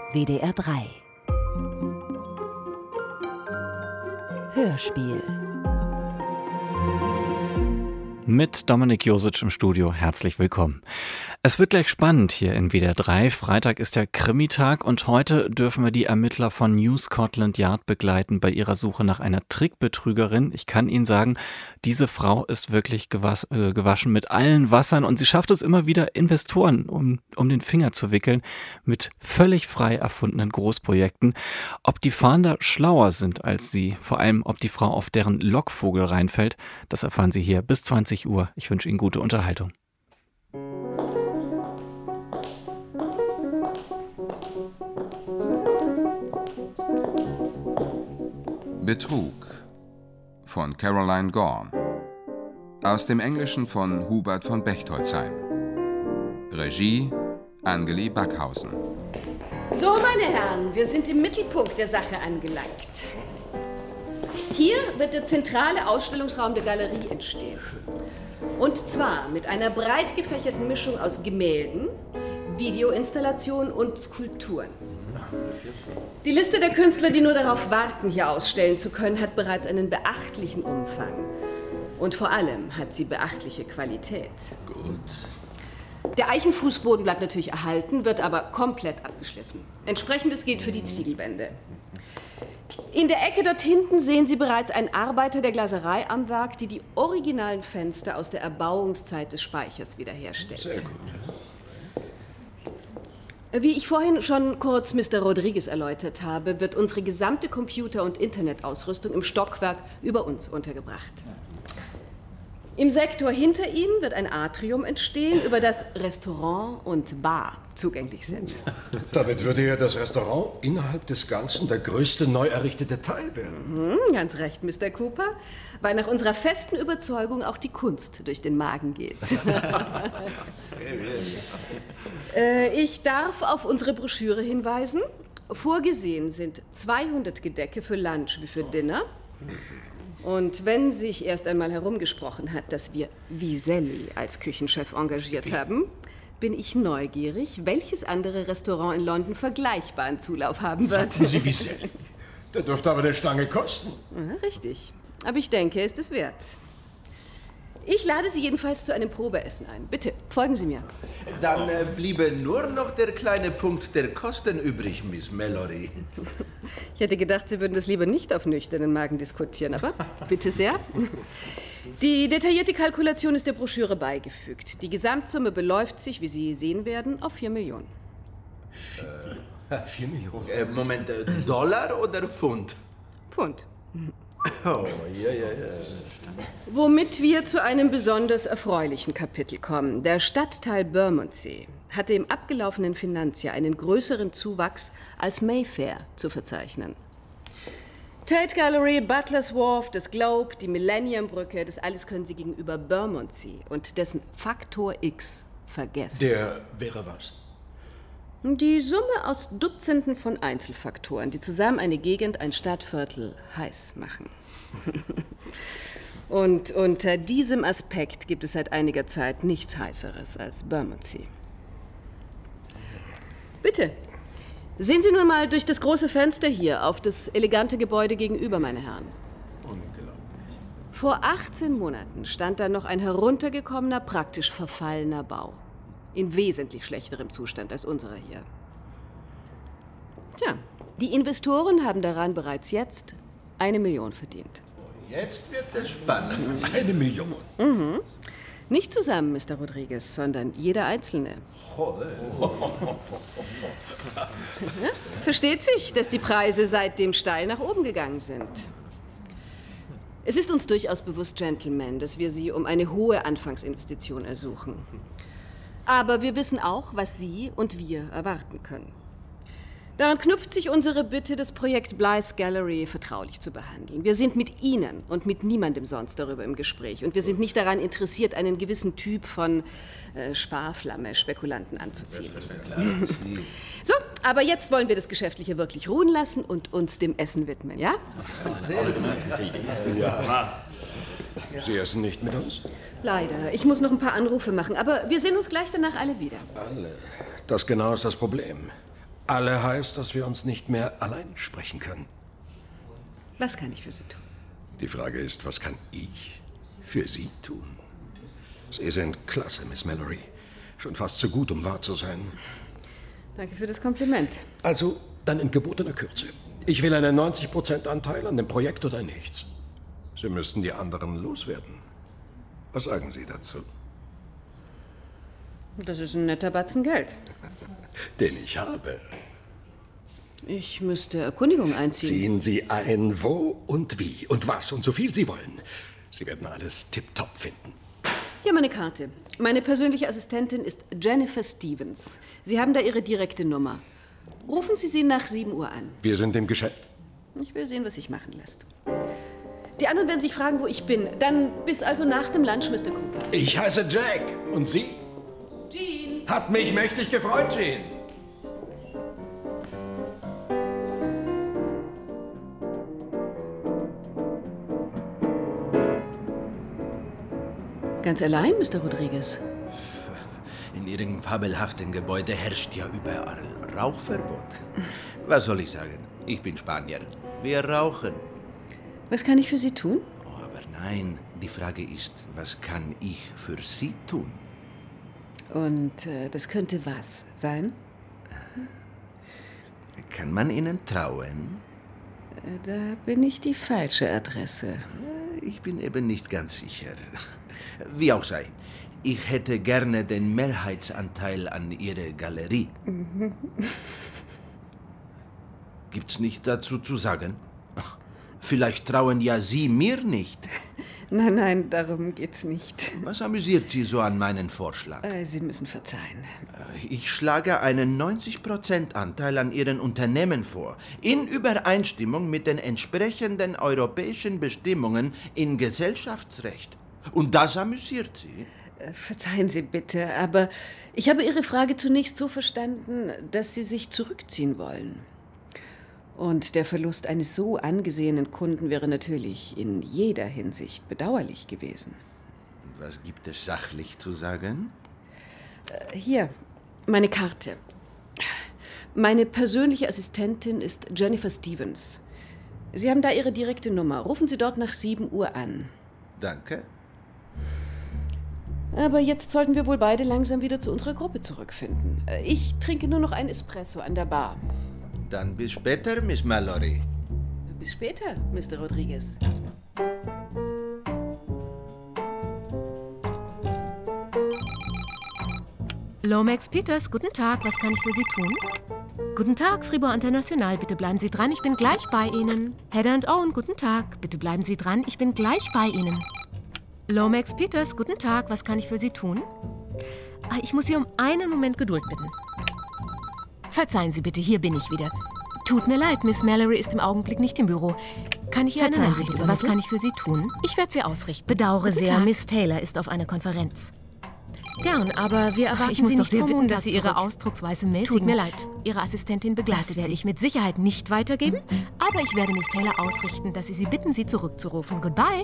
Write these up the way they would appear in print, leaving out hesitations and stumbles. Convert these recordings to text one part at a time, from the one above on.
WDR 3 Hörspiel Mit Dominik Josic im Studio. Herzlich willkommen. Es wird gleich spannend hier in WDR 3. Freitag ist der Krimitag und heute dürfen wir die Ermittler von New Scotland Yard begleiten bei ihrer Suche nach einer Trickbetrügerin. Ich kann Ihnen sagen, diese Frau ist wirklich gewaschen mit allen Wassern und sie schafft es immer wieder, Investoren um den Finger zu wickeln mit völlig frei erfundenen Großprojekten. Ob die Fahnder schlauer sind als sie, vor allem ob die Frau auf deren Lockvogel reinfällt, das erfahren Sie hier bis 20 Uhr. Ich wünsche Ihnen gute Unterhaltung. Betrug von Caroline Gorn. Aus dem Englischen von Hubert von Bechtolzheim. Regie Anneli Backhausen. So, meine Herren, wir sind im Mittelpunkt der Sache angelangt. Hier wird der zentrale Ausstellungsraum der Galerie entstehen. Und zwar mit einer breit gefächerten Mischung aus Gemälden, Videoinstallationen und Skulpturen. Die Liste der Künstler, die nur darauf warten, hier ausstellen zu können, hat bereits einen beachtlichen Umfang. Und vor allem hat sie beachtliche Qualität. Gut. Der Eichenfußboden bleibt natürlich erhalten, wird aber komplett abgeschliffen. Entsprechendes gilt für die Ziegelwände. In der Ecke dort hinten sehen Sie bereits einen Arbeiter der Glaserei am Werk, die die originalen Fenster aus der Erbauungszeit des Speichers wiederherstellt. Sehr gut. Wie ich vorhin schon kurz Mr. Rodriguez erläutert habe, wird unsere gesamte Computer- und Internetausrüstung im Stockwerk über uns untergebracht. Im Sektor hinter Ihnen wird ein Atrium entstehen, über das Restaurant und Bar zugänglich sind. Damit würde ja das Restaurant innerhalb des Ganzen der größte neu errichtete Teil werden. Ganz recht, Mr. Cooper, weil nach unserer festen Überzeugung auch die Kunst durch den Magen geht. Ich darf auf unsere Broschüre hinweisen. Vorgesehen sind 200 Gedecke für Lunch wie für Dinner. Und wenn sich erst einmal herumgesprochen hat, dass wir Viselli als Küchenchef engagiert haben, bin ich neugierig, welches andere Restaurant in London vergleichbaren Zulauf haben wird. Sagten Sie Viselli? Der dürfte aber eine Stange kosten. Ja, richtig. Aber ich denke, er ist es wert. Ich lade Sie jedenfalls zu einem Probeessen ein. Bitte, folgen Sie mir. Dann bliebe nur noch der kleine Punkt der Kosten übrig, Miss Mallory. Ich hätte gedacht, Sie würden das lieber nicht auf nüchternen Magen diskutieren, aber bitte sehr. Die detaillierte Kalkulation ist der Broschüre beigefügt. Die Gesamtsumme beläuft sich, wie Sie sehen werden, auf 4 Millionen. 4 Millionen? Moment, Dollar oder Pfund? Pfund. Oh, ja. Womit wir zu einem besonders erfreulichen Kapitel kommen. Der Stadtteil Bermondsey hatte im abgelaufenen Finanzjahr einen größeren Zuwachs als Mayfair zu verzeichnen. Tate Gallery, Butler's Wharf, das Globe, die Millennium-Brücke, das alles können Sie gegenüber Bermondsey und dessen Faktor X vergessen. Der wäre was? Die Summe aus Dutzenden von Einzelfaktoren, die zusammen eine Gegend, ein Stadtviertel heiß machen. Und unter diesem Aspekt gibt es seit einiger Zeit nichts Heißeres als Bermondsey. Bitte, sehen Sie nun mal durch das große Fenster hier auf das elegante Gebäude gegenüber, meine Herren. Unglaublich. Vor 18 Monaten stand da noch ein heruntergekommener, praktisch verfallener Bau. In wesentlich schlechterem Zustand als unserer hier. Tja, die Investoren haben daran bereits jetzt 1 Million verdient. Jetzt wird es spannend. 1 Million? Mhm. Nicht zusammen, Mr. Rodriguez, sondern jeder Einzelne. Versteht sich, dass die Preise seitdem steil nach oben gegangen sind. Es ist uns durchaus bewusst, Gentlemen, dass wir Sie um eine hohe Anfangsinvestition ersuchen. Aber wir wissen auch, was Sie und wir erwarten können. Daran knüpft sich unsere Bitte, das Projekt Blythe Gallery vertraulich zu behandeln. Wir sind mit Ihnen und mit niemandem sonst darüber im Gespräch. Und wir sind nicht daran interessiert, einen gewissen Typ von Sparflamme-Spekulanten anzuziehen. So, aber jetzt wollen wir das Geschäftliche wirklich ruhen lassen und uns dem Essen widmen, ja? Sehr gute Idee. Ja. Sie essen nicht mit uns? Leider. Ich muss noch ein paar Anrufe machen, aber wir sehen uns gleich danach alle wieder. Alle? Das genau ist das Problem. Alle heißt, dass wir uns nicht mehr allein sprechen können. Was kann ich für Sie tun? Die Frage ist, was kann ich für Sie tun? Sie sind klasse, Miss Mallory. Schon fast zu gut, um wahr zu sein. Danke für das Kompliment. Also, dann in gebotener Kürze. Ich will einen 90% Anteil an dem Projekt oder nichts. Sie müssten die anderen loswerden. Was sagen Sie dazu? Das ist ein netter Batzen Geld. Den ich habe. Ich müsste Erkundigung einziehen. Ziehen Sie ein, wo und wie und was und so viel Sie wollen. Sie werden alles tipptopp finden. Hier meine Karte. Meine persönliche Assistentin ist Jennifer Stevens. Sie haben da Ihre direkte Nummer. Rufen Sie sie nach 7 Uhr an. Wir sind im Geschäft. Ich will sehen, was sich machen lässt. Die anderen werden sich fragen, wo ich bin. Dann bis also nach dem Lunch, Mr. Cooper. Ich heiße Jack. Und Sie? Jean. Hat mich mächtig gefreut, Jean. Ganz allein, Mr. Rodriguez? In Ihrem fabelhaften Gebäude herrscht ja überall Rauchverbot. Was soll ich sagen? Ich bin Spanier. Wir rauchen. Was kann ich für Sie tun? Oh, aber nein, die Frage ist, was kann ich für Sie tun? Und das könnte was sein? Kann man Ihnen trauen? Da bin ich die falsche Adresse. Ich bin eben nicht ganz sicher. Wie auch sei, ich hätte gerne den Mehrheitsanteil an Ihrer Galerie. Gibt's nicht dazu zu sagen? Vielleicht trauen ja Sie mir nicht. Nein, darum geht's nicht. Was amüsiert Sie so an meinen Vorschlag? Sie müssen verzeihen. Ich schlage einen 90% Anteil an Ihren Unternehmen vor, in Übereinstimmung mit den entsprechenden europäischen Bestimmungen im Gesellschaftsrecht. Und das amüsiert Sie? Verzeihen Sie bitte, aber ich habe Ihre Frage zunächst so verstanden, dass Sie sich zurückziehen wollen. Und der Verlust eines so angesehenen Kunden wäre natürlich in jeder Hinsicht bedauerlich gewesen. Was gibt es sachlich zu sagen? Hier, meine Karte. Meine persönliche Assistentin ist Jennifer Stevens. Sie haben da Ihre direkte Nummer. Rufen Sie dort nach 7 Uhr an. Danke. Aber jetzt sollten wir wohl beide langsam wieder zu unserer Gruppe zurückfinden. Ich trinke nur noch ein Espresso an der Bar. Dann bis später, Miss Mallory. Bis später, Mr. Rodriguez. Lomax Peters, guten Tag, was kann ich für Sie tun? Guten Tag, Fribourg International, bitte bleiben Sie dran, ich bin gleich bei Ihnen. Heather & Owen, guten Tag, bitte bleiben Sie dran, ich bin gleich bei Ihnen. Lomax Peters, guten Tag, was kann ich für Sie tun? Ich muss Sie um einen Moment Geduld bitten. Verzeihen Sie bitte, hier bin ich wieder. Tut mir leid, Miss Mallory ist im Augenblick nicht im Büro. Kann ich ihr eine Verzeihen Sie Nachricht bitte, was übermitteln? kann ich für Sie tun? Ich werde Sie ausrichten. Bedauere Guten sehr, Tag. Miss Taylor ist auf einer Konferenz. Gern, aber wir erwarten Ich muss Sie doch nicht sehr vom bitten, Montag dass Sie Ihre zurück. Ausdrucksweise mäßigen. Tut mir leid. Ihre Assistentin begleitet Das werde Sie. ich mit Sicherheit nicht weitergeben, aber ich werde Miss Taylor ausrichten, dass Sie sie bitten, sie zurückzurufen. Goodbye.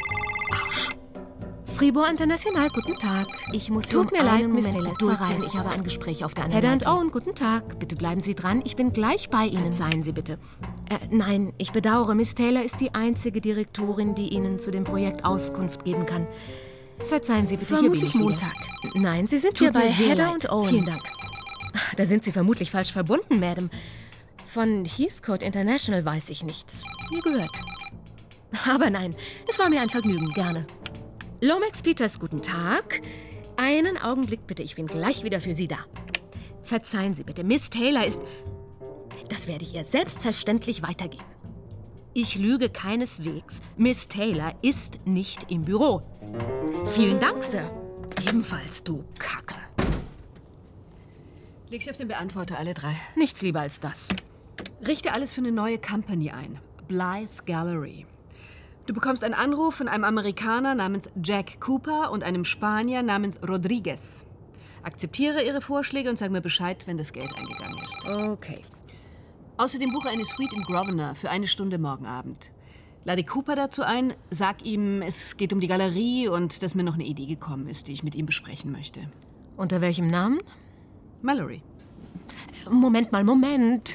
Fribourg International, guten Tag. Ich muss Sie Tut um mir leid, einen Miss Moment Taylor ist Geduld verreist. bitten. Ich habe ein Gespräch auf der anderen Heather Leitung. Owen, guten Tag. Bitte bleiben Sie dran. Ich bin gleich bei Ihnen. Verzeihen Sie bitte. Nein, ich bedauere. Miss Taylor ist die einzige Direktorin, die Ihnen zu dem Projekt Auskunft geben kann. Verzeihen Sie bitte, Vermutlich hier bin ich wieder. Montag. Nein, Sie sind Tut hier bei mir sehr Heather leid. und Owen. Vielen Dank. Da sind Sie vermutlich falsch verbunden, Madam. Von Heathcote International weiß ich nichts. Nie gehört. Aber nein, es war mir ein Vergnügen, gerne. Lomax Peters, guten Tag. Einen Augenblick bitte, ich bin gleich wieder für Sie da. Verzeihen Sie bitte, Miss Taylor ist... Das werde ich ihr selbstverständlich weitergeben. Ich lüge keineswegs. Miss Taylor ist nicht im Büro. Vielen Dank, Sir. Ebenfalls, du Kacke. Leg sie auf den Beantworter, alle 3. Nichts lieber als das. Richte alles für eine neue Company ein. Blythe Gallery. Du bekommst einen Anruf von einem Amerikaner namens Jack Cooper und einem Spanier namens Rodriguez. Akzeptiere ihre Vorschläge und sag mir Bescheid, wenn das Geld eingegangen ist. Okay. Außerdem buche eine Suite im Grosvenor für 1 Stunde morgen Abend. Lade Cooper dazu ein, sag ihm, es geht um die Galerie und dass mir noch eine Idee gekommen ist, die ich mit ihm besprechen möchte. Unter welchem Namen? Mallory. Moment.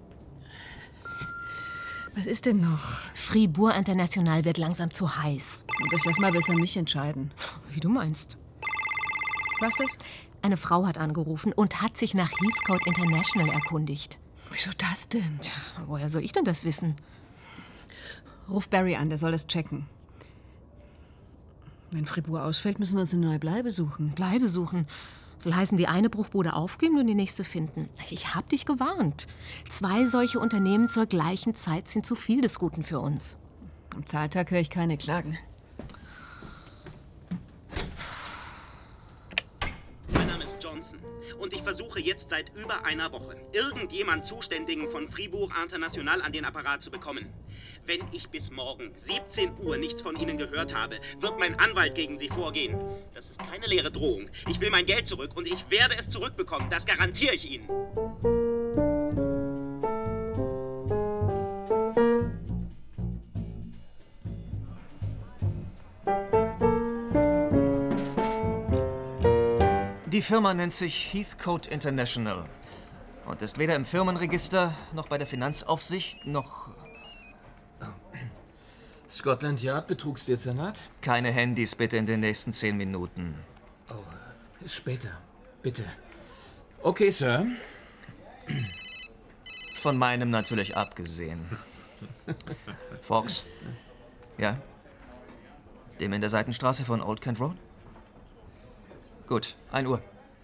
Was ist denn noch? Fribourg International wird langsam zu heiß. Das lass mal besser mich entscheiden. Wie du meinst. Was das? Eine Frau hat angerufen und hat sich nach Heathcote International erkundigt. Wieso das denn? Tja, woher soll ich denn das wissen? Ruf Barry an, der soll das checken. Wenn Fribourg ausfällt, müssen wir uns eine neue Bleibe suchen. Bleibe suchen. Soll heißen, die eine Bruchbude aufgeben und die nächste finden. Ich hab dich gewarnt. 2 solche Unternehmen zur gleichen Zeit sind zu viel des Guten für uns. Am Zahltag höre ich keine Klagen. Mein Name ist Johnson und ich versuche jetzt seit über einer Woche, irgendjemand Zuständigen von Fribourg International an den Apparat zu bekommen. Wenn ich bis morgen 17 Uhr nichts von Ihnen gehört habe, wird mein Anwalt gegen Sie vorgehen. Das ist keine leere Drohung. Ich will mein Geld zurück und ich werde es zurückbekommen. Das garantiere ich Ihnen. Die Firma nennt sich Heathcote International und ist weder im Firmenregister, noch bei der Finanzaufsicht, noch... Scotland Yard, Betrugsdezernat? Keine Handys bitte in den nächsten 10 Minuten. Oh, später, bitte. Okay, Sir. Von meinem natürlich abgesehen. Fox? Ja? Dem in der Seitenstraße von Old Kent Road? Gut, 1 Uhr.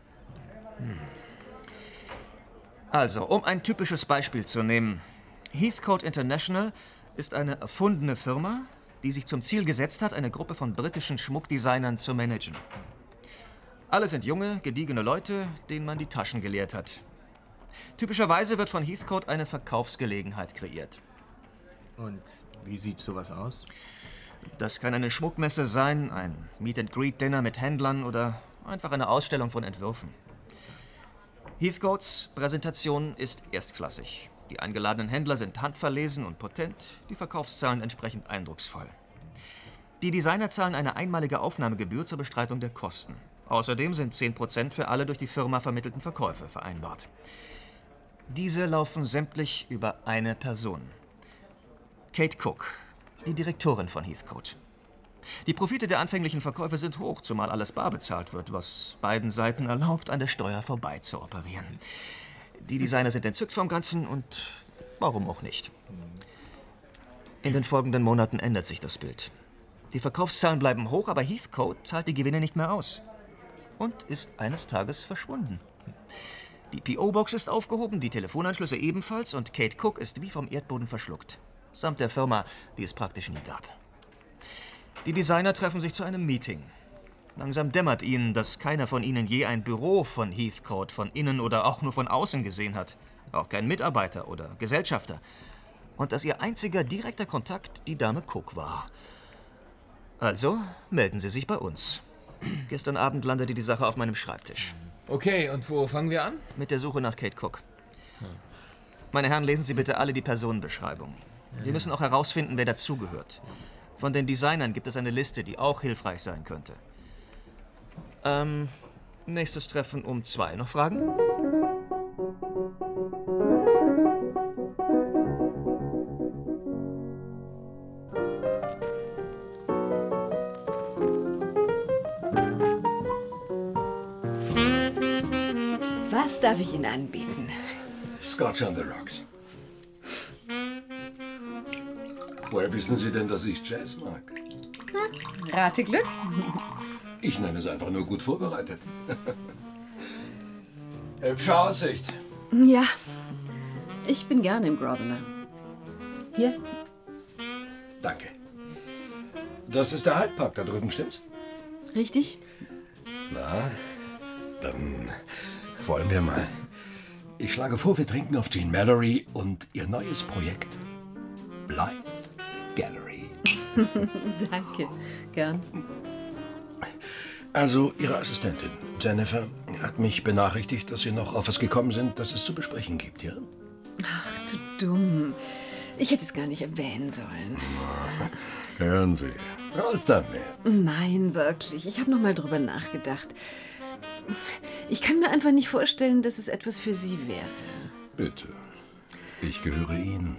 Also, um ein typisches Beispiel zu nehmen. Heathcote International ist eine erfundene Firma, die sich zum Ziel gesetzt hat, eine Gruppe von britischen Schmuckdesignern zu managen. Alle sind junge, gediegene Leute, denen man die Taschen geleert hat. Typischerweise wird von Heathcote eine Verkaufsgelegenheit kreiert. Und wie sieht sowas aus? Das kann eine Schmuckmesse sein, ein Meet-and-Greet-Dinner mit Händlern oder einfach eine Ausstellung von Entwürfen. Heathcotes Präsentation ist erstklassig. Die eingeladenen Händler sind handverlesen und potent, die Verkaufszahlen entsprechend eindrucksvoll. Die Designer zahlen eine einmalige Aufnahmegebühr zur Bestreitung der Kosten. Außerdem sind 10% für alle durch die Firma vermittelten Verkäufe vereinbart. Diese laufen sämtlich über eine Person. Kate Cook, die Direktorin von Heathcote. Die Profite der anfänglichen Verkäufe sind hoch, zumal alles bar bezahlt wird, was beiden Seiten erlaubt, an der Steuer vorbei zu operieren. Die Designer sind entzückt vom Ganzen und warum auch nicht. In den folgenden Monaten ändert sich das Bild. Die Verkaufszahlen bleiben hoch, aber Heathcote zahlt die Gewinne nicht mehr aus. Und ist eines Tages verschwunden. Die PO-Box ist aufgehoben, die Telefonanschlüsse ebenfalls und Kate Cook ist wie vom Erdboden verschluckt. Samt der Firma, die es praktisch nie gab. Die Designer treffen sich zu einem Meeting. Langsam dämmert ihnen, dass keiner von ihnen je ein Büro von Heathcote von innen oder auch nur von außen gesehen hat. Auch kein Mitarbeiter oder Gesellschafter. Und dass ihr einziger direkter Kontakt die Dame Cook war. Also melden Sie sich bei uns. Gestern Abend landete die Sache auf meinem Schreibtisch. Okay, und wo fangen wir an? Mit der Suche nach Kate Cook. Meine Herren, lesen Sie bitte alle die Personenbeschreibung. Wir müssen auch herausfinden, wer dazugehört. Von den Designern gibt es eine Liste, die auch hilfreich sein könnte. Nächstes Treffen um 2. Noch Fragen? Was darf ich Ihnen anbieten? Scotch on the Rocks. Woher wissen Sie denn, dass ich Jazz mag? Rate Glück. Ich nenne es einfach nur gut vorbereitet. Hübsche Aussicht. Ja, ich bin gerne im Grosvenor. Hier. Danke. Das ist der Hyde Park da drüben, stimmt's? Richtig? Na, dann wollen wir mal. Ich schlage vor, wir trinken auf Jean Mallory und ihr neues Projekt. Blythe Gallery. Danke, gern. Also, Ihre Assistentin, Jennifer, hat mich benachrichtigt, dass Sie noch auf was gekommen sind, das es zu besprechen gibt, ja? Ach, zu dumm. Ich hätte es gar nicht erwähnen sollen. Hören Sie, raus damit. Nein, wirklich. Ich habe noch mal drüber nachgedacht. Ich kann mir einfach nicht vorstellen, dass es etwas für Sie wäre. Bitte. Ich gehöre Ihnen.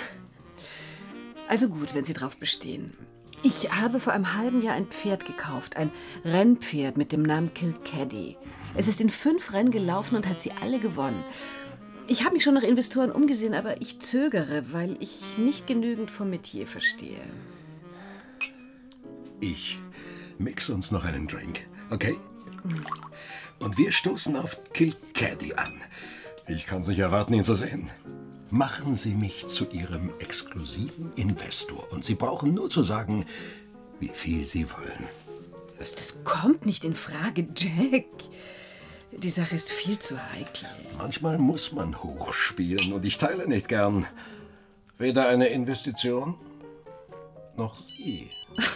Also gut, wenn Sie drauf bestehen. Ich habe vor einem halben Jahr ein Pferd gekauft. Ein Rennpferd mit dem Namen Kilcaddy. Es ist in 5 Rennen gelaufen und hat sie alle gewonnen. Ich habe mich schon nach Investoren umgesehen, aber ich zögere, weil ich nicht genügend vom Metier verstehe. Ich mix uns noch einen Drink, okay? Und wir stoßen auf Kilcaddy an. Ich kann es nicht erwarten, ihn zu sehen. Machen Sie mich zu Ihrem exklusiven Investor. Und Sie brauchen nur zu sagen, wie viel Sie wollen. Das kommt nicht in Frage, Jack. Die Sache ist viel zu heikel. Manchmal muss man hochspielen und ich teile nicht gern. Weder eine Investition noch Sie.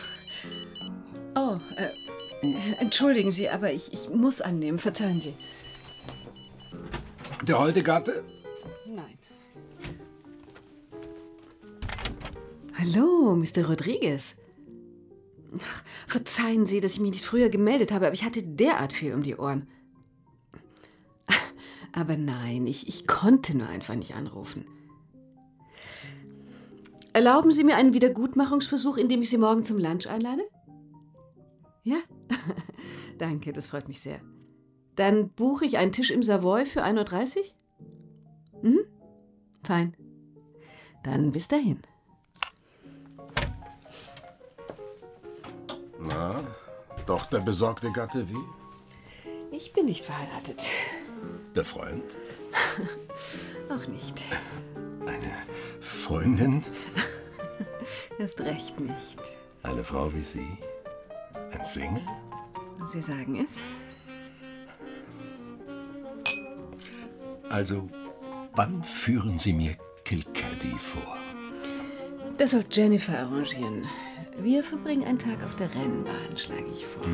Oh, entschuldigen Sie, aber ich muss annehmen. Verzeihen Sie. Der holde Gatte? Nein. Hallo, Mr. Rodriguez. Ach, verzeihen Sie, dass ich mich nicht früher gemeldet habe, aber ich hatte derart viel um die Ohren. Aber nein, ich konnte nur einfach nicht anrufen. Erlauben Sie mir einen Wiedergutmachungsversuch, indem ich Sie morgen zum Lunch einlade? Ja? Danke, das freut mich sehr. Dann buche ich einen Tisch im Savoy für 1:30 Uhr? Mhm. Fein. Dann bis dahin. Na, doch der besorgte Gatte wie? Ich bin nicht verheiratet. Der Freund? Auch nicht. Eine Freundin? Erst recht nicht. Eine Frau wie Sie? Ein Single? Sie sagen es? Also, wann führen Sie mir Kilcaddy vor? Das soll Jennifer arrangieren. Wir verbringen einen Tag auf der Rennbahn, schlage ich vor.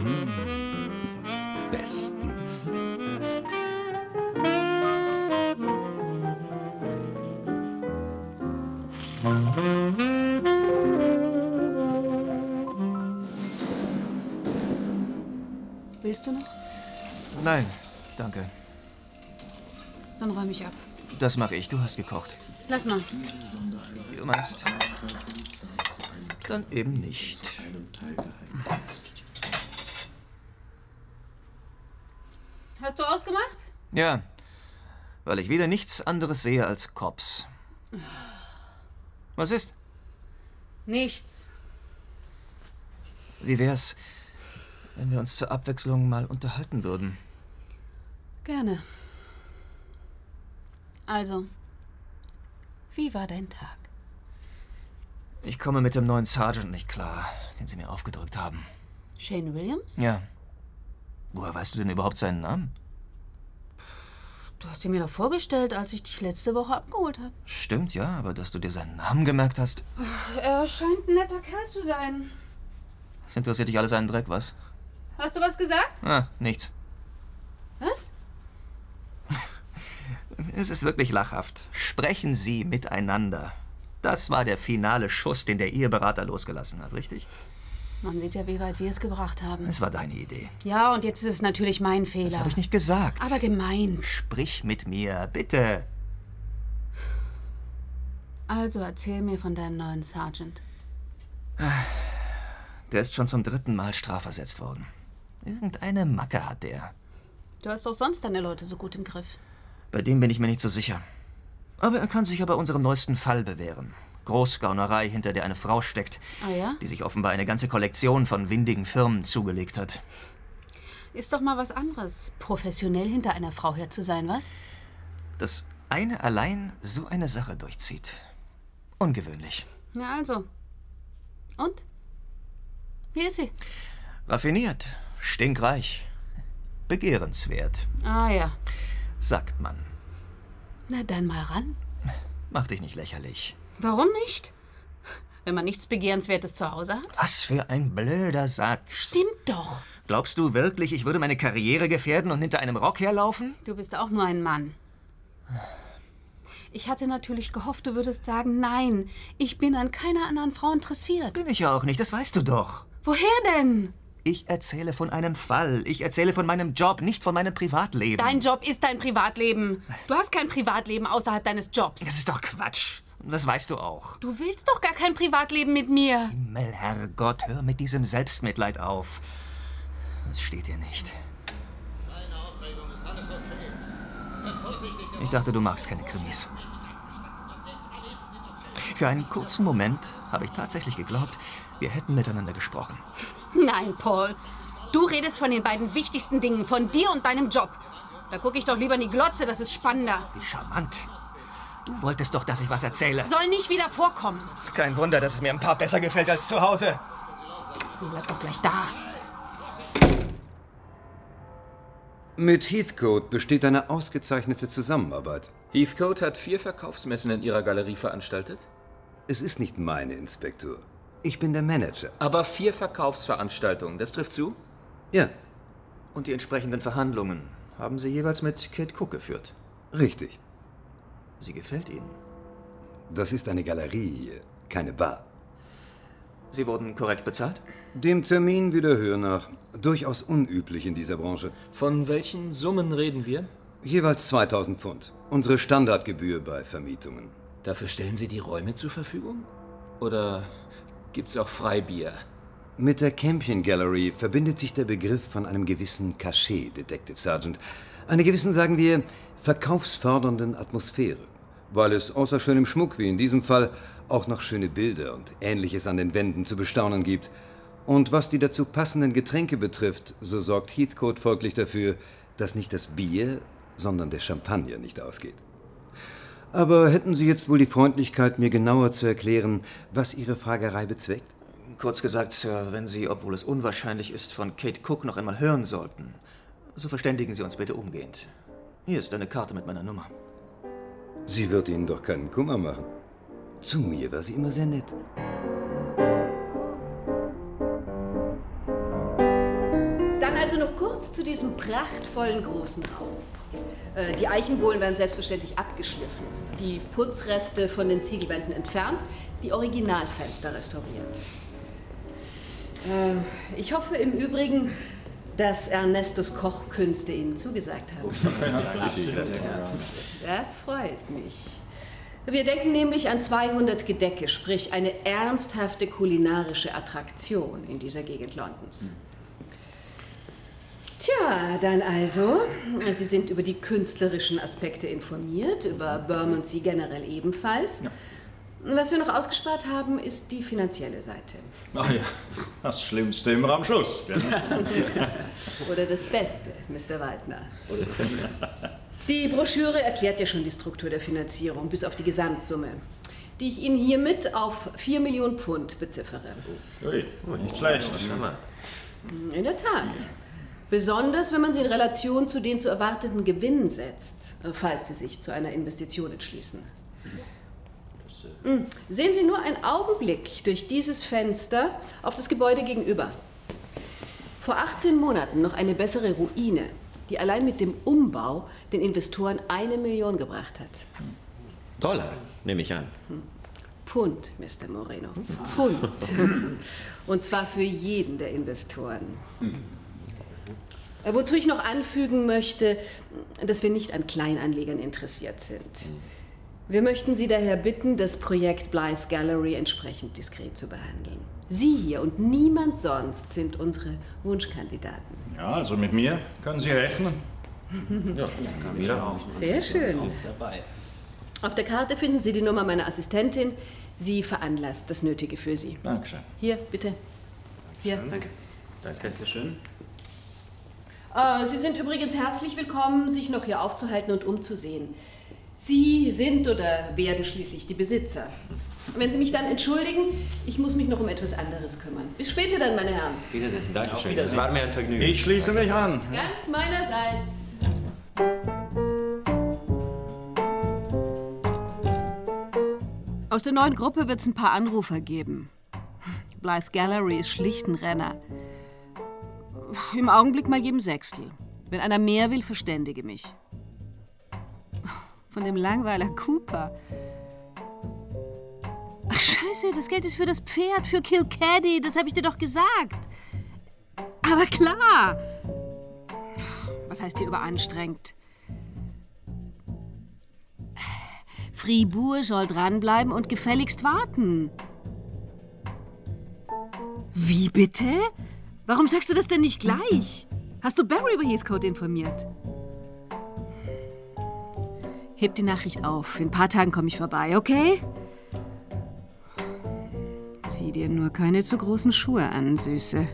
Bestens. Willst du noch? Nein, danke. Dann räume ich ab. Das mache ich. Du hast gekocht. Lass mal. Wie du meinst. Dann eben nicht. Hast du ausgemacht? Ja, weil ich wieder nichts anderes sehe als Cops. Was ist? Nichts. Wie wär's, wenn wir uns zur Abwechslung mal unterhalten würden? Gerne. Also, wie war dein Tag? Ich komme mit dem neuen Sergeant nicht klar, den sie mir aufgedrückt haben. Shane Williams? Ja. Woher weißt du denn überhaupt seinen Namen? Du hast ihn mir doch vorgestellt, als ich dich letzte Woche abgeholt habe. Stimmt, ja, aber dass du dir seinen Namen gemerkt hast. Er scheint ein netter Kerl zu sein. Das interessiert dich alles einen Dreck, was? Hast du was gesagt? Ah, nichts. Was? Es ist wirklich lachhaft. Sprechen Sie miteinander. Das war der finale Schuss, den der Eheberater losgelassen hat, richtig? Man sieht ja, wie weit wir es gebracht haben. Es war deine Idee. Ja, und jetzt ist es natürlich mein Fehler. Das habe ich nicht gesagt. Aber gemeint. Sprich mit mir, bitte. Also erzähl mir von deinem neuen Sergeant. Der ist schon zum 3. Mal strafversetzt worden. Irgendeine Macke hat der. Du hast doch sonst deine Leute so gut im Griff. Bei dem bin ich mir nicht so sicher. Aber er kann sich ja bei unserem neuesten Fall bewähren. Großgaunerei, hinter der eine Frau steckt, Ah ja? die sich offenbar eine ganze Kollektion von windigen Firmen zugelegt hat. Ist doch mal was anderes, professionell hinter einer Frau her zu sein, was? Dass eine allein so eine Sache durchzieht. Ungewöhnlich. Ja, also. Und? Wie ist sie? Raffiniert, stinkreich, begehrenswert, Ah ja. sagt man. Na dann mal ran. Mach dich nicht lächerlich. Warum nicht? Wenn man nichts Begehrenswertes zu Hause hat? Was für ein blöder Satz. Stimmt doch. Glaubst du wirklich, ich würde meine Karriere gefährden und hinter einem Rock herlaufen? Du bist auch nur ein Mann. Ich hatte natürlich gehofft, du würdest sagen, nein, ich bin an keiner anderen Frau interessiert. Bin ich ja auch nicht, das weißt du doch. Woher denn? Ich erzähle von einem Fall. Ich erzähle von meinem Job, nicht von meinem Privatleben. Dein Job ist dein Privatleben. Du hast kein Privatleben außerhalb deines Jobs. Das ist doch Quatsch. Das weißt du auch. Du willst doch gar kein Privatleben mit mir. Himmel, Herrgott, hör mit diesem Selbstmitleid auf. Das steht dir nicht. Ich dachte, du magst keine Krimis. Für einen kurzen Moment habe ich tatsächlich geglaubt, wir hätten miteinander gesprochen. Nein, Paul. Du redest von den beiden wichtigsten Dingen, von dir und deinem Job. Da gucke ich doch lieber in die Glotze, das ist spannender. Wie charmant. Du wolltest doch, dass ich was erzähle. Soll nicht wieder vorkommen. Kein Wunder, dass es mir im Pub besser gefällt als zu Hause. Du bleib doch gleich da. Mit Heathcote besteht eine ausgezeichnete Zusammenarbeit. Heathcote hat 4 Verkaufsmessen in Ihrer Galerie veranstaltet? Es ist nicht meine, Inspektor. Ich bin der Manager. Aber 4 Verkaufsveranstaltungen, das trifft zu? Ja. Und die entsprechenden Verhandlungen haben Sie jeweils mit Kate Cook geführt? Richtig. Sie gefällt Ihnen? Das ist eine Galerie, keine Bar. Sie wurden korrekt bezahlt? Dem Termin wie der Höhe nach. Durchaus unüblich in dieser Branche. Von welchen Summen reden wir? Jeweils 2000 Pfund. Unsere Standardgebühr bei Vermietungen. Dafür stellen Sie die Räume zur Verfügung? Oder gibt's auch Freibier? Mit der Campion Gallery verbindet sich der Begriff von einem gewissen Cachet, Detective Sergeant. Einer gewissen, sagen wir, verkaufsfördernden Atmosphäre. Weil es außer schönem Schmuck, wie in diesem Fall, auch noch schöne Bilder und Ähnliches an den Wänden zu bestaunen gibt. Und was die dazu passenden Getränke betrifft, so sorgt Heathcote folglich dafür, dass nicht das Bier, sondern der Champagner nicht ausgeht. Aber hätten Sie jetzt wohl die Freundlichkeit, mir genauer zu erklären, was Ihre Fragerei bezweckt? Kurz gesagt, Sir, wenn Sie, obwohl es unwahrscheinlich ist, von Kate Cook noch einmal hören sollten, so verständigen Sie uns bitte umgehend. Hier ist eine Karte mit meiner Nummer. Sie wird Ihnen doch keinen Kummer machen. Zu mir war sie immer sehr nett. Dann also noch kurz zu diesem prachtvollen großen Raum. Die Eichenbohlen werden selbstverständlich abgeschliffen, die Putzreste von den Ziegelwänden entfernt, die Originalfenster restauriert. Ich hoffe im Übrigen, dass Ernestos Kochkünste Ihnen zugesagt haben. Das freut mich. Wir denken nämlich an 200 Gedecke, sprich eine ernsthafte kulinarische Attraktion in dieser Gegend Londons. Tja, dann also, Sie sind über die künstlerischen Aspekte informiert, über Bermondsey generell ebenfalls. Ja. Was wir noch ausgespart haben, ist die finanzielle Seite. Ach ja, das Schlimmste immer am Schluss. Gell? Oder das Beste, Mr. Waldner. Die Broschüre erklärt ja schon die Struktur der Finanzierung, bis auf die Gesamtsumme, die ich Ihnen hiermit auf 4 Millionen Pfund beziffere. Ui, nicht schlecht. In der Tat. Besonders, wenn man sie in Relation zu den zu erwartenden Gewinnen setzt, falls Sie sich zu einer Investition entschließen. Sehen Sie nur einen Augenblick durch dieses Fenster auf das Gebäude gegenüber. Vor 18 Monaten noch eine bessere Ruine, die allein mit dem Umbau den Investoren 1 Million gebracht hat. Dollar, nehme ich an. Pfund, Mr. Moreno. Pfund. Und zwar für jeden der Investoren. Wozu ich noch anfügen möchte, dass wir nicht an Kleinanlegern interessiert sind. Wir möchten Sie daher bitten, das Projekt Blythe Gallery entsprechend diskret zu behandeln. Sie hier und niemand sonst sind unsere Wunschkandidaten. Ja, also mit mir können Sie rechnen. Ja, wir auch. Sehr schön. Auf der Karte finden Sie die Nummer meiner Assistentin. Sie veranlasst das Nötige für Sie. Dankeschön. Hier, bitte. Hier. Danke. Dankeschön. Sie sind übrigens herzlich willkommen, sich noch hier aufzuhalten und umzusehen. Sie sind oder werden schließlich die Besitzer. Wenn Sie mich dann entschuldigen, ich muss mich noch um etwas anderes kümmern. Bis später dann, meine Herren. Wiedersehen. Dankeschön. Das war mir ein Vergnügen. Ich schließe mich an. Ganz meinerseits. Aus der neuen Gruppe wird es ein paar Anrufer geben. Blythe Gallery ist schlicht ein Renner. Im Augenblick mal jedem Sechstel. Wenn einer mehr will, verständige mich. Von dem Langweiler Cooper. Ach, Scheiße, das Geld ist für das Pferd, für Kilcaddy, das habe ich dir doch gesagt. Aber klar. Was heißt hier überanstrengt? Fribourg soll dranbleiben und gefälligst warten. Wie bitte? Warum sagst du das denn nicht gleich? Hast du Barry über Heathcote informiert? Heb die Nachricht auf. In ein paar Tagen komme ich vorbei, okay? Zieh dir nur keine zu großen Schuhe an, Süße.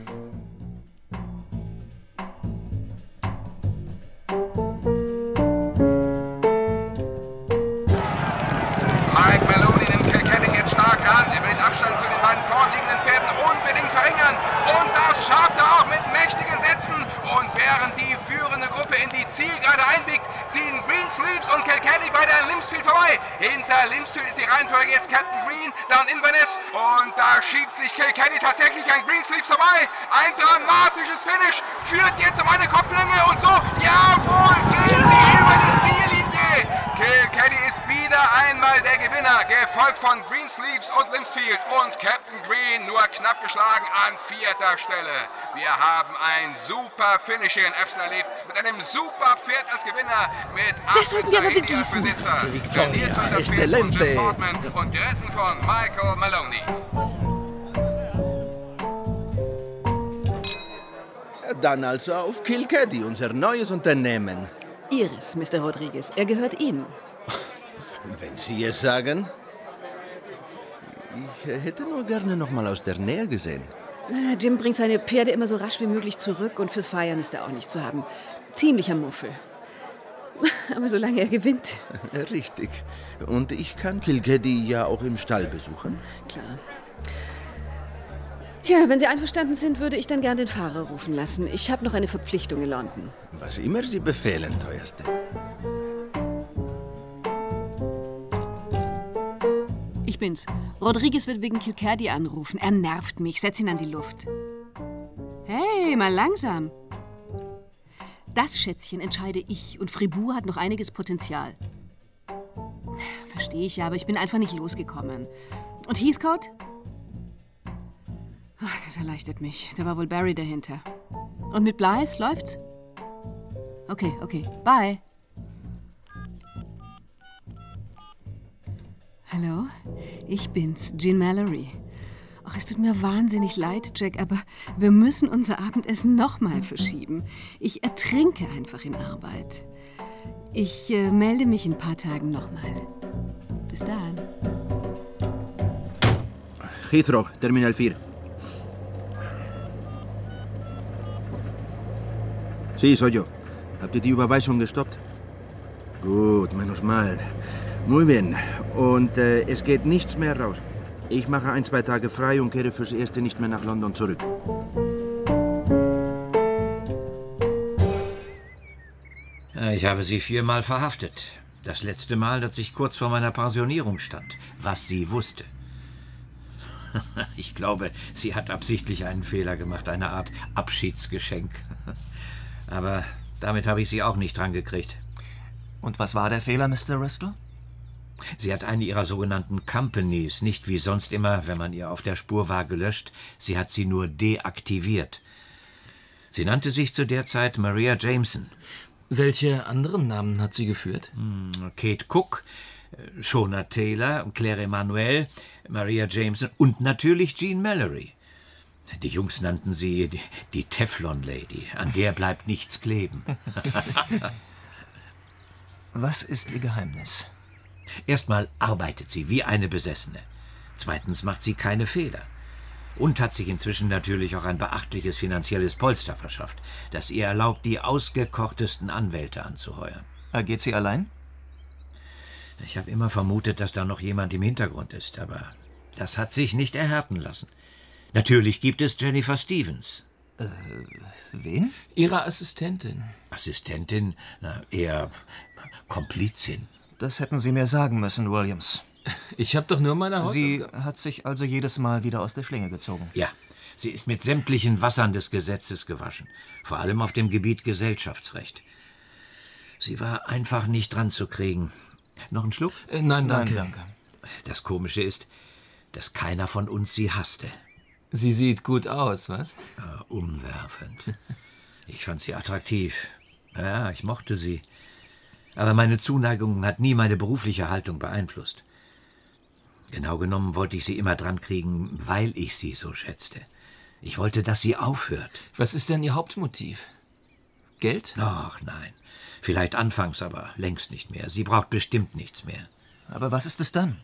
Mike Maloney nimmt Kilkenny jetzt stark ran. Er will den Abstand zu den beiden vorliegenden Pferden unbedingt verringern. Und das schafft er auch mit mächtigen Sätzen. Und während die führende Gruppe in die Zielgerade einbiegt, ziehen Greensleeves und Kilkenny beide an Limpsfield vorbei. Hinter Limpsfield ist die Reihenfolge jetzt Captain Green, dann Inverness. Und da schiebt sich Kilkenny tatsächlich an Greensleeves vorbei. Ein dramatisches Finish führt jetzt um eine Kopflänge. Und so, jawohl, gehen sie über die Ziellinie. Kilkenny ist wieder einmal der Gewinner, gefolgt von Greensleeves und Limpsfield und Captain Green nur knapp geschlagen an 4. Stelle. Wir haben ein super Finish hier in Epsom erlebt, mit einem super Pferd als Gewinner, mit Das sollten wir aber begießen. Besitzer. Victoria, Trainiert durch das Pferd von excelente. Jim Portman und geritten von Michael Maloney. Dann also auf Kilkenny, unser neues Unternehmen. Ihres, Mr. Rodriguez. Er gehört Ihnen. Wenn Sie es sagen. Ich hätte nur gerne noch mal aus der Nähe gesehen. Jim bringt seine Pferde immer so rasch wie möglich zurück und fürs Feiern ist er auch nicht zu haben. Ziemlicher Muffel. Aber solange er gewinnt. Richtig. Und ich kann Kilkenny ja auch im Stall besuchen. Klar. Tja, wenn Sie einverstanden sind, würde ich dann gern den Fahrer rufen lassen. Ich habe noch eine Verpflichtung in London. Was immer Sie befehlen, Teuerste. Ich bin's. Rodriguez wird wegen Kilkenny anrufen. Er nervt mich. Setz ihn an die Luft. Hey, mal langsam. Das Schätzchen entscheide ich und Fribourg hat noch einiges Potenzial. Verstehe ich ja, aber ich bin einfach nicht losgekommen. Und Heathcote? Ach, das erleichtert mich. Da war wohl Barry dahinter. Und mit Blythe läuft's? Okay. Bye. Hallo, ich bin's, Jean Mallory. Ach, es tut mir wahnsinnig leid, Jack, aber wir müssen unser Abendessen nochmal verschieben. Ich ertrinke einfach in Arbeit. Ich melde mich in ein paar Tagen nochmal. Bis dann. Heathrow, Terminal 4. Sí, soy yo. Habt ihr die Überweisung gestoppt? Gut, menos mal. Muy bien. Und es geht nichts mehr raus. Ich mache 1-2 Tage frei und kehre fürs Erste nicht mehr nach London zurück. Ich habe sie 4-mal verhaftet. Das letzte Mal, dass ich kurz vor meiner Pensionierung stand. Was sie wusste. Ich glaube, sie hat absichtlich einen Fehler gemacht. Eine Art Abschiedsgeschenk. Aber damit habe ich sie auch nicht dran gekriegt. Und was war der Fehler, Mr. Ristol? Sie hat eine ihrer sogenannten Companies, nicht wie sonst immer, wenn man ihr auf der Spur war, gelöscht. Sie hat sie nur deaktiviert. Sie nannte sich zu der Zeit Maria Jameson. Welche anderen Namen hat sie geführt? Kate Cook, Shona Taylor, Claire Emanuel, Maria Jameson und natürlich Jean Mallory. Die Jungs nannten sie die Teflon Lady. An der bleibt nichts kleben. Was ist ihr Geheimnis? Erstmal arbeitet sie wie eine Besessene. Zweitens macht sie keine Fehler. Und hat sich inzwischen natürlich auch ein beachtliches finanzielles Polster verschafft, das ihr erlaubt, die ausgekochtesten Anwälte anzuheuern. Agiert sie allein? Ich habe immer vermutet, dass da noch jemand im Hintergrund ist, aber das hat sich nicht erhärten lassen. Natürlich gibt es Jennifer Stevens. Wen? Ihre Assistentin. Assistentin? Na, eher Komplizin. Das hätten Sie mir sagen müssen, Williams. Ich habe doch nur meine Sie hat sich also jedes Mal wieder aus der Schlinge gezogen. Ja, sie ist mit sämtlichen Wassern des Gesetzes gewaschen. Vor allem auf dem Gebiet Gesellschaftsrecht. Sie war einfach nicht dran zu kriegen. Noch ein Schluck? Nein, danke. Das Komische ist, dass keiner von uns sie hasste. Sie sieht gut aus, was? Ja, umwerfend. Ich fand sie attraktiv. Ja, ich mochte sie. Aber meine Zuneigung hat nie meine berufliche Haltung beeinflusst. Genau genommen wollte ich sie immer dran kriegen, weil ich sie so schätzte. Ich wollte, dass sie aufhört. Was ist denn Ihr Hauptmotiv? Geld? Ach nein. Vielleicht anfangs, aber längst nicht mehr. Sie braucht bestimmt nichts mehr. Aber was ist es dann?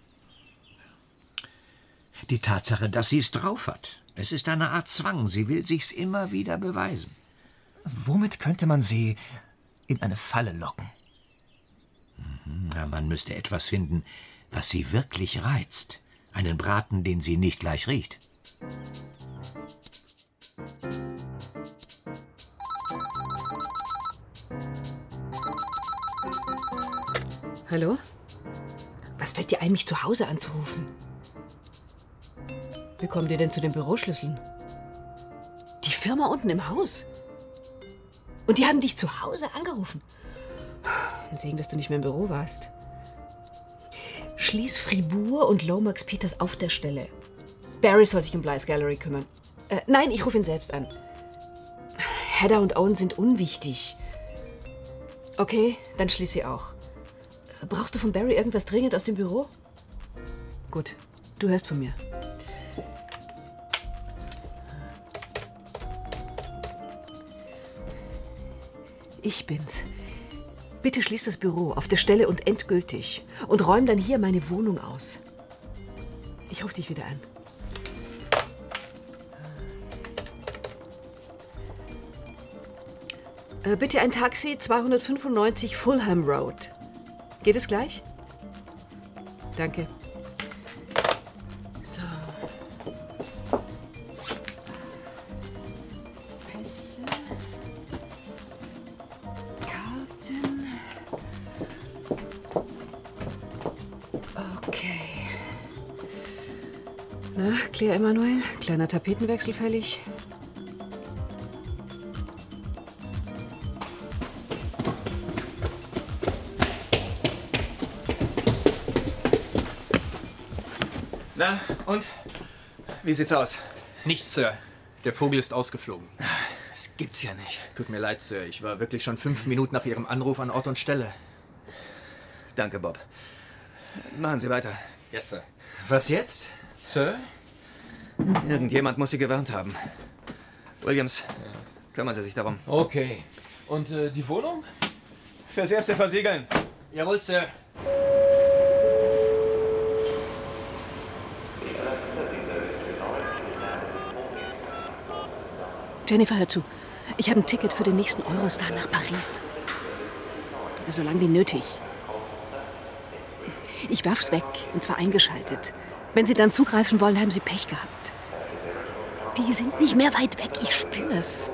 Die Tatsache, dass sie es drauf hat. Es ist eine Art Zwang. Sie will sich's immer wieder beweisen. Womit könnte man sie in eine Falle locken? Ja, man müsste etwas finden, was sie wirklich reizt. Einen Braten, den sie nicht gleich riecht. Hallo? Was fällt dir ein, mich zu Hause anzurufen? Wie kommt ihr denn zu den Büroschlüsseln? Die Firma unten im Haus. Und die haben dich zu Hause angerufen. Ein Segen, dass du nicht mehr im Büro warst. Schließ Fribourg und Lomax Peters auf der Stelle. Barry soll sich um Blythe Gallery kümmern. Nein, ich rufe ihn selbst an. Hedda und Owen sind unwichtig. Okay, dann schließ sie auch. Brauchst du von Barry irgendwas dringend aus dem Büro? Gut, du hörst von mir. Ich bin's. Bitte schließ das Büro auf der Stelle und endgültig. Und räum dann hier meine Wohnung aus. Ich rufe dich wieder an. Bitte ein Taxi, 295 Fulham Road. Geht es gleich? Danke. So. Pässe. Karten. Okay. Na, Claire Emanuel, kleiner Tapetenwechsel fällig. Na, und? Wie sieht's aus? Nichts, Sir. Der Vogel ist ausgeflogen. Das gibt's ja nicht. Tut mir leid, Sir. Ich war wirklich schon 5 Minuten nach Ihrem Anruf an Ort und Stelle. Danke, Bob. Machen Sie weiter. Yes, Sir. Was jetzt, Sir? Irgendjemand muss Sie gewarnt haben. Williams, kümmern Sie sich darum. Okay. Und die Wohnung? Fürs Erste versiegeln. Jawohl, Sir. Jennifer, hör zu. Ich habe ein Ticket für den nächsten Eurostar nach Paris. So lang wie nötig. Ich werf's weg, und zwar eingeschaltet. Wenn Sie dann zugreifen wollen, haben Sie Pech gehabt. Die sind nicht mehr weit weg, ich spür's.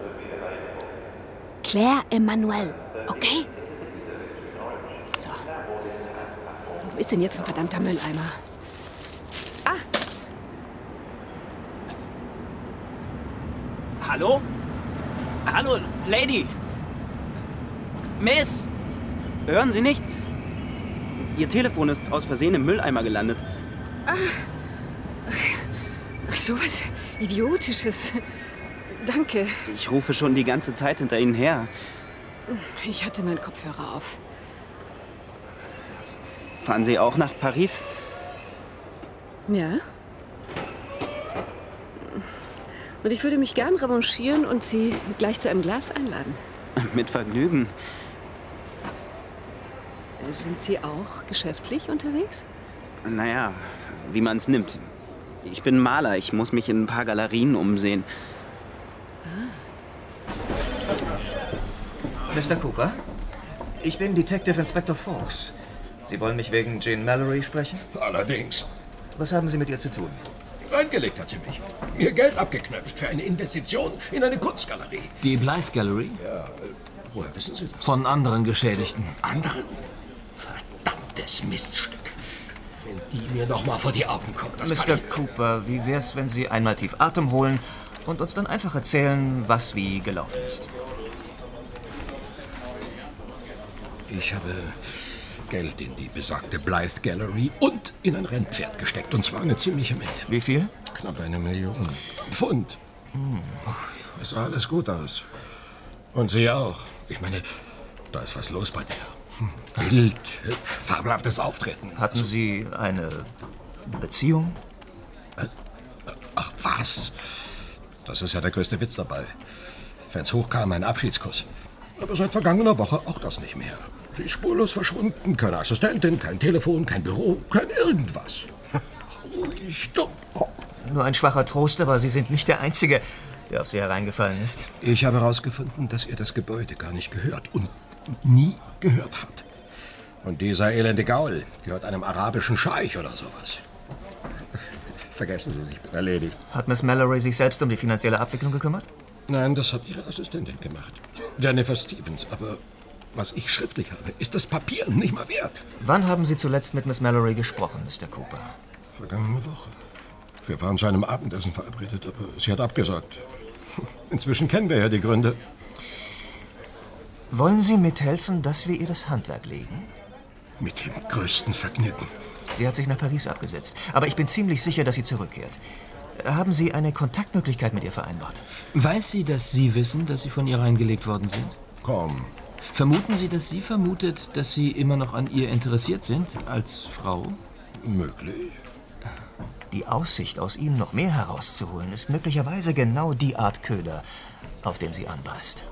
Claire Emanuel, okay? So. Wo ist denn jetzt ein verdammter Mülleimer? Ah! Hallo? Hallo, Lady! Miss! Hören Sie nicht? Ihr Telefon ist aus Versehen im Mülleimer gelandet. Ach, sowas Idiotisches. Danke. Ich rufe schon die ganze Zeit hinter Ihnen her. Ich hatte meinen Kopfhörer auf. Fahren Sie auch nach Paris? Ja. Und ich würde mich gern revanchieren und Sie gleich zu einem Glas einladen. Mit Vergnügen. Sind Sie auch geschäftlich unterwegs? Naja, wie man es nimmt. Ich bin Maler, ich muss mich in ein paar Galerien umsehen. Mr. Cooper? Ich bin Detective Inspector Fawkes. Sie wollen mich wegen Jean Mallory sprechen? Allerdings. Was haben Sie mit ihr zu tun? Reingelegt hat sie mich. Mir Geld abgeknöpft für eine Investition in eine Kunstgalerie. Die Blythe Gallery? Ja, woher wissen Sie das? Von anderen Geschädigten. Anderen? Verdammtes Miststück. Wenn die mir noch mal vor die Augen kommt, das Mr. Cooper, wie wär's, wenn Sie einmal tief Atem holen und uns dann einfach erzählen, was wie gelaufen ist? Ich habe Geld in die besagte Blythe Gallery und in ein Rennpferd gesteckt. Und zwar eine ziemliche Menge. Wie viel? Knapp 1 Million Pfund. Es sah alles gut aus. Und Sie auch. Ich meine, da ist was los bei dir. Bild, hübsch, fabelhaftes Auftreten. Hatten Sie eine Beziehung? Ach was? Das ist ja der größte Witz dabei. Wenn's hochkam, ein Abschiedskuss. Aber seit vergangener Woche auch das nicht mehr. Sie ist spurlos verschwunden. Keine Assistentin, kein Telefon, kein Büro, kein irgendwas. Ruhig, dumm. Nur ein schwacher Trost, aber Sie sind nicht der Einzige, der auf Sie hereingefallen ist. Ich habe herausgefunden, dass ihr das Gebäude gar nicht gehört und nie gehört hat. Und dieser elende Gaul gehört einem arabischen Scheich oder sowas. Vergessen Sie, ich bin erledigt. Hat Miss Mallory sich selbst um die finanzielle Abwicklung gekümmert? Nein, das hat ihre Assistentin gemacht. Jennifer Stevens. Aber was ich schriftlich habe, ist das Papier nicht mal wert. Wann haben Sie zuletzt mit Miss Mallory gesprochen, Mr. Cooper? Vergangene Woche. Wir waren zu einem Abendessen verabredet, aber sie hat abgesagt. Inzwischen kennen wir ja die Gründe. Wollen Sie mithelfen, dass wir ihr das Handwerk legen? Mit dem größten Vergnügen. Sie hat sich nach Paris abgesetzt, aber ich bin ziemlich sicher, dass sie zurückkehrt. Haben Sie eine Kontaktmöglichkeit mit ihr vereinbart? Weiß sie, dass Sie wissen, dass Sie von ihr reingelegt worden sind? Komm. Vermuten Sie, dass sie vermutet, dass Sie immer noch an ihr interessiert sind, als Frau? Möglich. Die Aussicht, aus ihm noch mehr herauszuholen, ist möglicherweise genau die Art Köder, auf den sie anbeißt.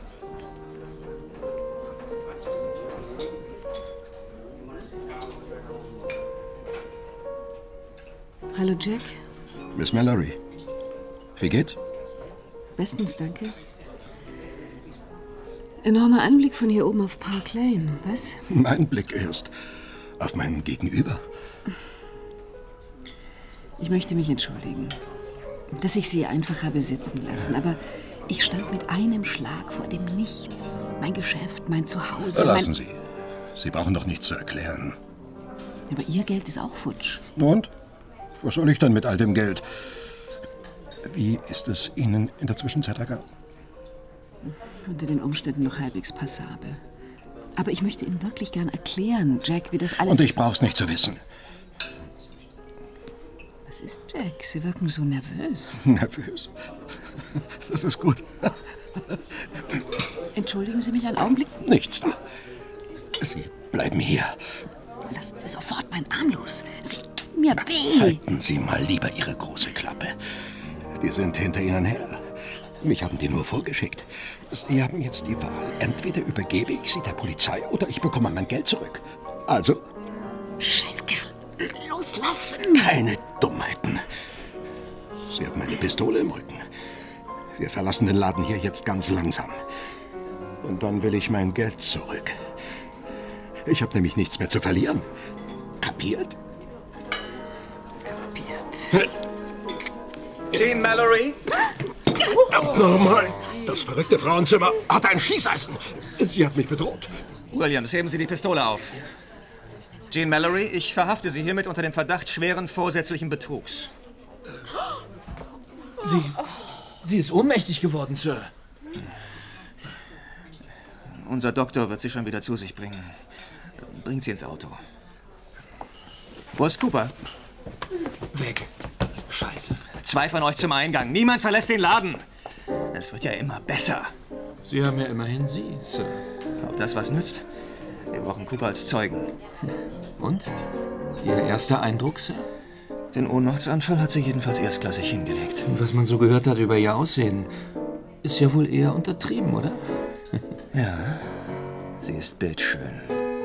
Hallo, Jack. Miss Mallory. Wie geht's? Bestens, danke. Enormer Anblick von hier oben auf Park Lane, was? Mein Blick erst auf mein Gegenüber. Ich möchte mich entschuldigen, dass ich Sie einfach habe sitzen lassen, aber ich stand mit einem Schlag vor dem Nichts. Mein Geschäft, mein Zuhause, Lassen Sie. Sie brauchen doch nichts zu erklären. Aber Ihr Geld ist auch futsch. Und? Was soll ich dann mit all dem Geld? Wie ist es Ihnen in der Zwischenzeit ergangen? Unter den Umständen noch halbwegs passabel. Aber ich möchte Ihnen wirklich gern erklären, Jack, wie das alles... Und ich brauch's nicht zu wissen. Was ist, Jack? Sie wirken so nervös. Nervös? Das ist gut. Entschuldigen Sie mich einen Augenblick. Nichts da. Sie bleiben hier. Lassen Sie sofort meinen Arm los. Sie tun mir weh. Halten Sie mal lieber Ihre große Klappe. Wir sind hinter Ihnen her. Mich haben die nur vorgeschickt. Sie haben jetzt die Wahl. Entweder übergebe ich Sie der Polizei oder ich bekomme mein Geld zurück. Also? Scheißkerl. Loslassen. Keine Dummheiten. Sie haben eine Pistole im Rücken. Wir verlassen den Laden hier jetzt ganz langsam. Und dann will ich mein Geld zurück. Ich habe nämlich nichts mehr zu verlieren. Kapiert? Kapiert. Jean Mallory? Abnormal. Das verrückte Frauenzimmer hat ein Schießeisen. Sie hat mich bedroht. Williams, heben Sie die Pistole auf. Jean Mallory, ich verhafte Sie hiermit unter dem Verdacht schweren vorsätzlichen Betrugs. Sie ist ohnmächtig geworden, Sir. Unser Doktor wird Sie schon wieder zu sich bringen. Bringt Sie ins Auto. Wo ist Cooper? Weg. Scheiße. 2 von euch zum Eingang. Niemand verlässt den Laden. Es wird ja immer besser. Sie haben ja immerhin Sie, Sir. Ob das was nützt? Wir brauchen Cooper als Zeugen. Und? Ihr erster Eindruck, Sir? Den Ohnmachtsanfall hat sie jedenfalls erstklassig hingelegt. Und was man so gehört hat über Ihr Aussehen, ist ja wohl eher untertrieben, oder? Ja, sie ist bildschön.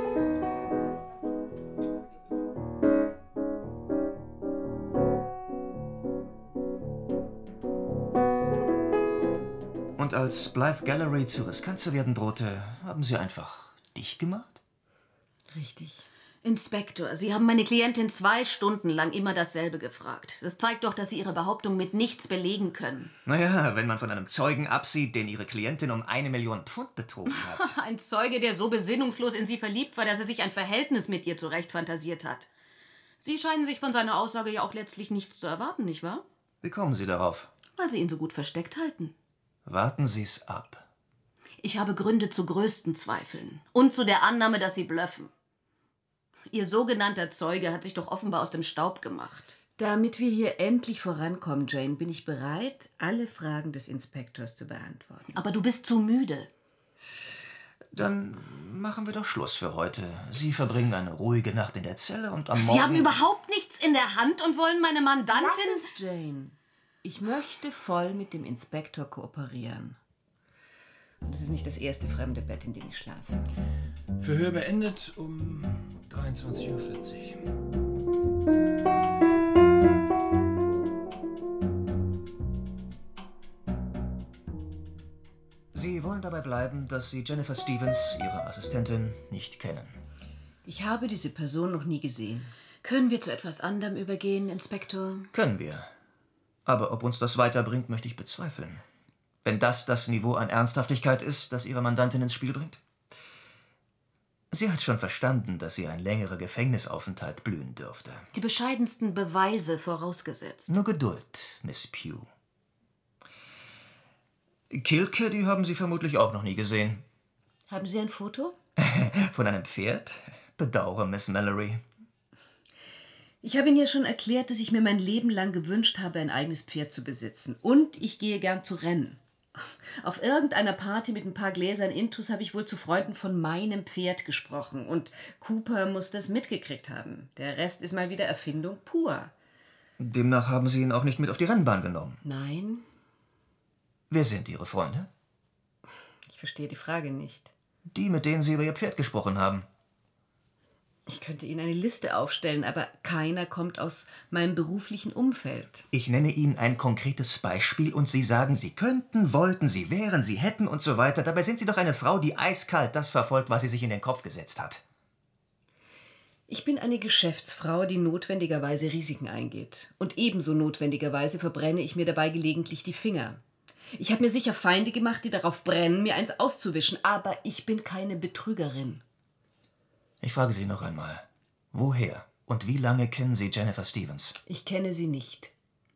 Und als Blythe Gallery zu riskant zu werden drohte, haben Sie einfach dicht gemacht? Richtig. Inspektor, Sie haben meine Klientin 2 Stunden lang immer dasselbe gefragt. Das zeigt doch, dass Sie Ihre Behauptung mit nichts belegen können. Naja, wenn man von einem Zeugen absieht, den Ihre Klientin um 1 Million Pfund betrogen hat. Ein Zeuge, der so besinnungslos in Sie verliebt war, dass er sich ein Verhältnis mit ihr zurecht fantasiert hat. Sie scheinen sich von seiner Aussage ja auch letztlich nichts zu erwarten, nicht wahr? Wie kommen Sie darauf? Weil Sie ihn so gut versteckt halten. Warten Sie's ab. Ich habe Gründe zu größten Zweifeln und zu der Annahme, dass Sie blöffen. Ihr sogenannter Zeuge hat sich doch offenbar aus dem Staub gemacht. Damit wir hier endlich vorankommen, Jane, bin ich bereit, alle Fragen des Inspektors zu beantworten. Aber du bist zu müde. Dann machen wir doch Schluss für heute. Sie verbringen eine ruhige Nacht in der Zelle und am Morgen... Sie haben überhaupt nichts in der Hand und wollen meine Mandantin... Lass es, Jane. Ich möchte voll mit dem Inspektor kooperieren. Und es ist nicht das erste fremde Bett, in dem ich schlafe. Verhör beendet um 23:40 Uhr. Sie wollen dabei bleiben, dass Sie Jennifer Stevens, Ihre Assistentin, nicht kennen. Ich habe diese Person noch nie gesehen. Können wir zu etwas anderem übergehen, Inspektor? Können wir. Aber ob uns das weiterbringt, möchte ich bezweifeln. Wenn das Niveau an Ernsthaftigkeit ist, das Ihre Mandantin ins Spiel bringt. Sie hat schon verstanden, dass sie ein längerer Gefängnisaufenthalt blühen dürfte. Die bescheidensten Beweise vorausgesetzt. Nur Geduld, Miss Pugh. Kilkenny haben Sie vermutlich auch noch nie gesehen. Haben Sie ein Foto? Von einem Pferd? Bedauere, Miss Mallory. Ich habe Ihnen ja schon erklärt, dass ich mir mein Leben lang gewünscht habe, ein eigenes Pferd zu besitzen. Und ich gehe gern zu Rennen. Auf irgendeiner Party mit ein paar Gläsern Intus habe ich wohl zu Freunden von meinem Pferd gesprochen. Und Cooper muss das mitgekriegt haben. Der Rest ist mal wieder Erfindung pur. Demnach haben Sie ihn auch nicht mit auf die Rennbahn genommen. Nein. Wer sind Ihre Freunde? Ich verstehe die Frage nicht. Die, mit denen Sie über Ihr Pferd gesprochen haben. Ich könnte Ihnen eine Liste aufstellen, aber keiner kommt aus meinem beruflichen Umfeld. Ich nenne Ihnen ein konkretes Beispiel und Sie sagen, Sie könnten, wollten, Sie wären, Sie hätten und so weiter. Dabei sind Sie doch eine Frau, die eiskalt das verfolgt, was sie sich in den Kopf gesetzt hat. Ich bin eine Geschäftsfrau, die notwendigerweise Risiken eingeht. Und ebenso notwendigerweise verbrenne ich mir dabei gelegentlich die Finger. Ich habe mir sicher Feinde gemacht, die darauf brennen, mir eins auszuwischen. Aber ich bin keine Betrügerin. Ich frage Sie noch einmal. Woher und wie lange kennen Sie Jennifer Stevens? Ich kenne sie nicht.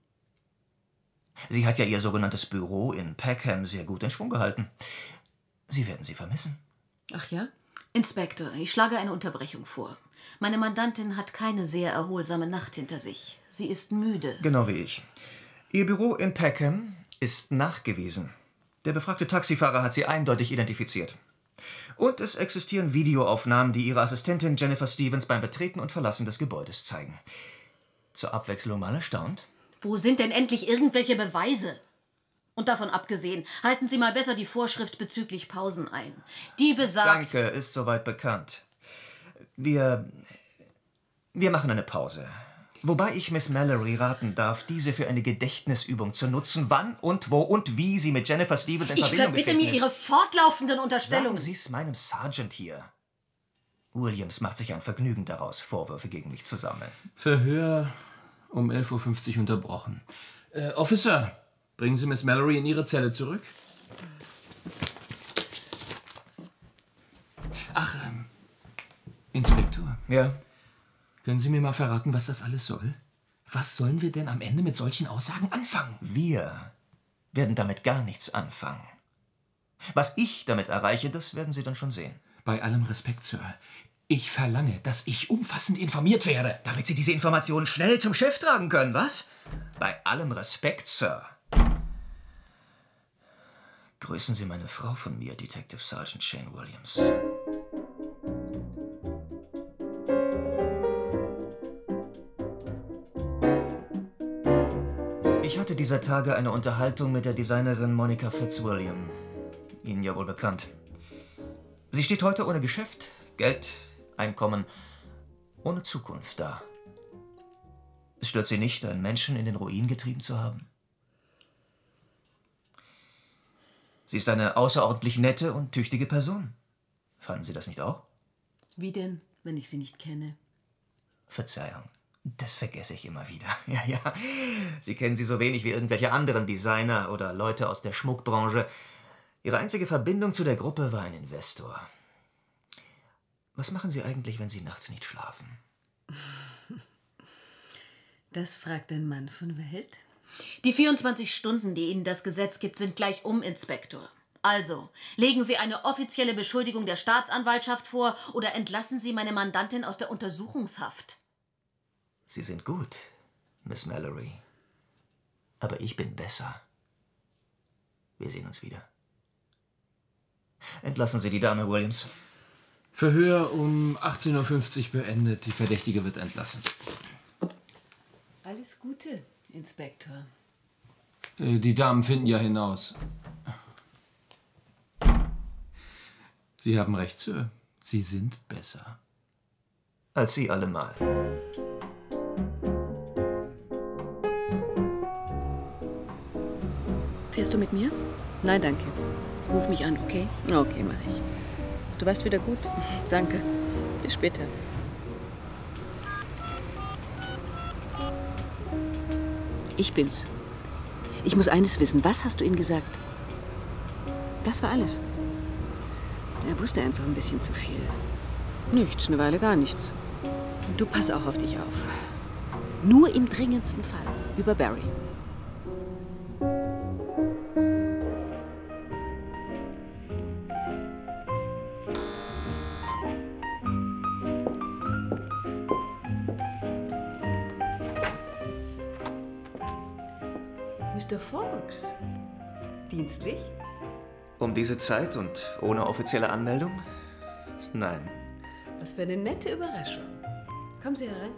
Sie hat ja ihr sogenanntes Büro in Peckham sehr gut in Schwung gehalten. Sie werden sie vermissen. Ach ja? Inspektor, ich schlage eine Unterbrechung vor. Meine Mandantin hat keine sehr erholsame Nacht hinter sich. Sie ist müde. Genau wie ich. Ihr Büro in Peckham ist nachgewiesen. Der befragte Taxifahrer hat sie eindeutig identifiziert. Und es existieren Videoaufnahmen, die ihre Assistentin Jennifer Stevens beim Betreten und Verlassen des Gebäudes zeigen. Zur Abwechslung mal erstaunt. Wo sind denn endlich irgendwelche Beweise? Und davon abgesehen, halten Sie mal besser die Vorschrift bezüglich Pausen ein. Die besagt... Danke, ist soweit bekannt. Wir machen eine Pause. Wobei ich Miss Mallory raten darf, diese für eine Gedächtnisübung zu nutzen, wann und wo und wie sie mit Jennifer Stevens in Verbindung getreten ist. Ich verbitte mir Ihre fortlaufenden Unterstellungen. Sagen Sie es meinem Sergeant hier. Williams macht sich ein Vergnügen daraus, Vorwürfe gegen mich zu sammeln. Verhör um 11:50 Uhr unterbrochen. Officer, bringen Sie Miss Mallory in Ihre Zelle zurück. Ach, Inspektor. Ja? Können Sie mir mal verraten, was das alles soll? Was sollen wir denn am Ende mit solchen Aussagen anfangen? Wir werden damit gar nichts anfangen. Was ich damit erreiche, das werden Sie dann schon sehen. Bei allem Respekt, Sir. Ich verlange, dass ich umfassend informiert werde. Damit Sie diese Informationen schnell zum Chef tragen können, was? Bei allem Respekt, Sir. Grüßen Sie meine Frau von mir, Detective Sergeant Shane Williams. Ich hatte dieser Tage eine Unterhaltung mit der Designerin Monica Fitzwilliam. Ihnen ja wohl bekannt. Sie steht heute ohne Geschäft, Geld, Einkommen, ohne Zukunft da. Es stört Sie nicht, einen Menschen in den Ruin getrieben zu haben? Sie ist eine außerordentlich nette und tüchtige Person. Fanden Sie das nicht auch? Wie denn, wenn ich sie nicht kenne? Verzeihung, das vergesse ich immer wieder. Ja. Sie kennen sie so wenig wie irgendwelche anderen Designer oder Leute aus der Schmuckbranche. Ihre einzige Verbindung zu der Gruppe war ein Investor. Was machen Sie eigentlich, wenn Sie nachts nicht schlafen? Das fragt ein Mann von Welt. Die 24 Stunden, die Ihnen das Gesetz gibt, sind gleich Inspektor. Also, legen Sie eine offizielle Beschuldigung der Staatsanwaltschaft vor oder entlassen Sie meine Mandantin aus der Untersuchungshaft. Sie sind gut, Miss Mallory. Aber ich bin besser. Wir sehen uns wieder. Entlassen Sie die Dame, Williams. Verhör um 18:50 Uhr beendet. Die Verdächtige wird entlassen. Alles Gute, Inspektor. Die Damen finden ja hinaus. Sie haben recht, Sir. Sie sind besser. Als Sie allemal. Fährst du mit mir? Nein, danke. Ruf mich an, okay? Okay, mach ich. Du warst wieder gut. Danke. Bis später. Ich bin's. Ich muss eines wissen. Was hast du ihm gesagt? Das war alles. Er wusste einfach ein bisschen zu viel. Nichts, eine Weile gar nichts. Und du pass auch auf dich auf. Nur im dringendsten Fall. Über Barry. Mr. Fox. Dienstlich? Um diese Zeit und ohne offizielle Anmeldung? Nein. Was für eine nette Überraschung. Kommen Sie herein.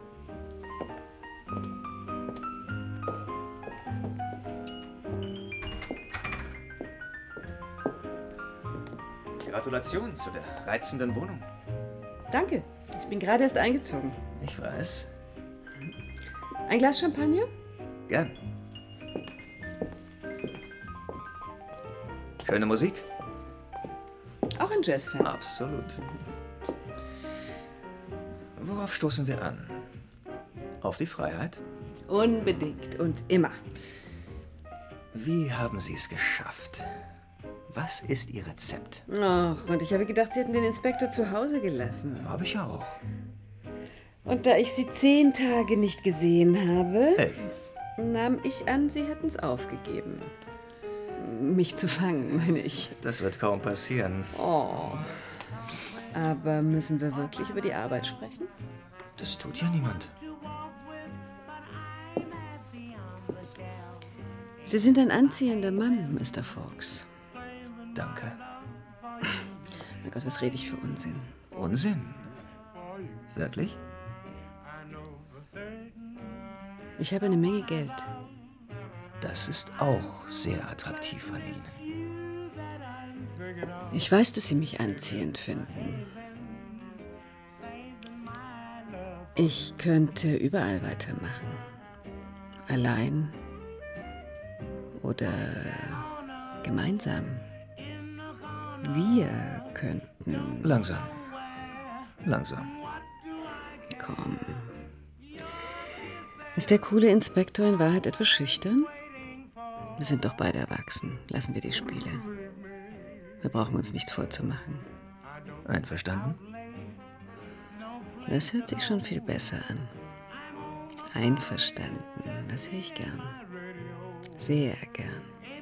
Gratulation zu der reizenden Wohnung. Danke. Ich bin gerade erst eingezogen. Ich weiß. Ein Glas Champagner? Gern. Schöne Musik? Auch ein Jazzfan. Absolut. Worauf stoßen wir an? Auf die Freiheit? Unbedingt und immer. Wie haben Sie es geschafft? Was ist Ihr Rezept? Ach, und ich habe gedacht, Sie hätten den Inspektor zu Hause gelassen. Habe ich auch. Und da ich Sie 10 Tage nicht gesehen habe, nahm ich an, Sie hätten es aufgegeben. Mich zu fangen, meine ich. Das wird kaum passieren. Oh. Aber müssen wir wirklich über die Arbeit sprechen? Das tut ja niemand. Sie sind ein anziehender Mann, Mr. Fox. Danke. Mein Gott, was rede ich für Unsinn? Unsinn? Wirklich? Ich habe eine Menge Geld. Das ist auch sehr attraktiv an Ihnen. Ich weiß, dass Sie mich anziehend finden. Ich könnte überall weitermachen. Allein oder gemeinsam. Wir könnten... Langsam. Langsam. Komm. Ist der coole Inspektor in Wahrheit etwas schüchtern? Wir sind doch beide erwachsen. Lassen wir die Spiele. Wir brauchen uns nichts vorzumachen. Einverstanden? Das hört sich schon viel besser an. Einverstanden. Das höre ich gern. Sehr gern.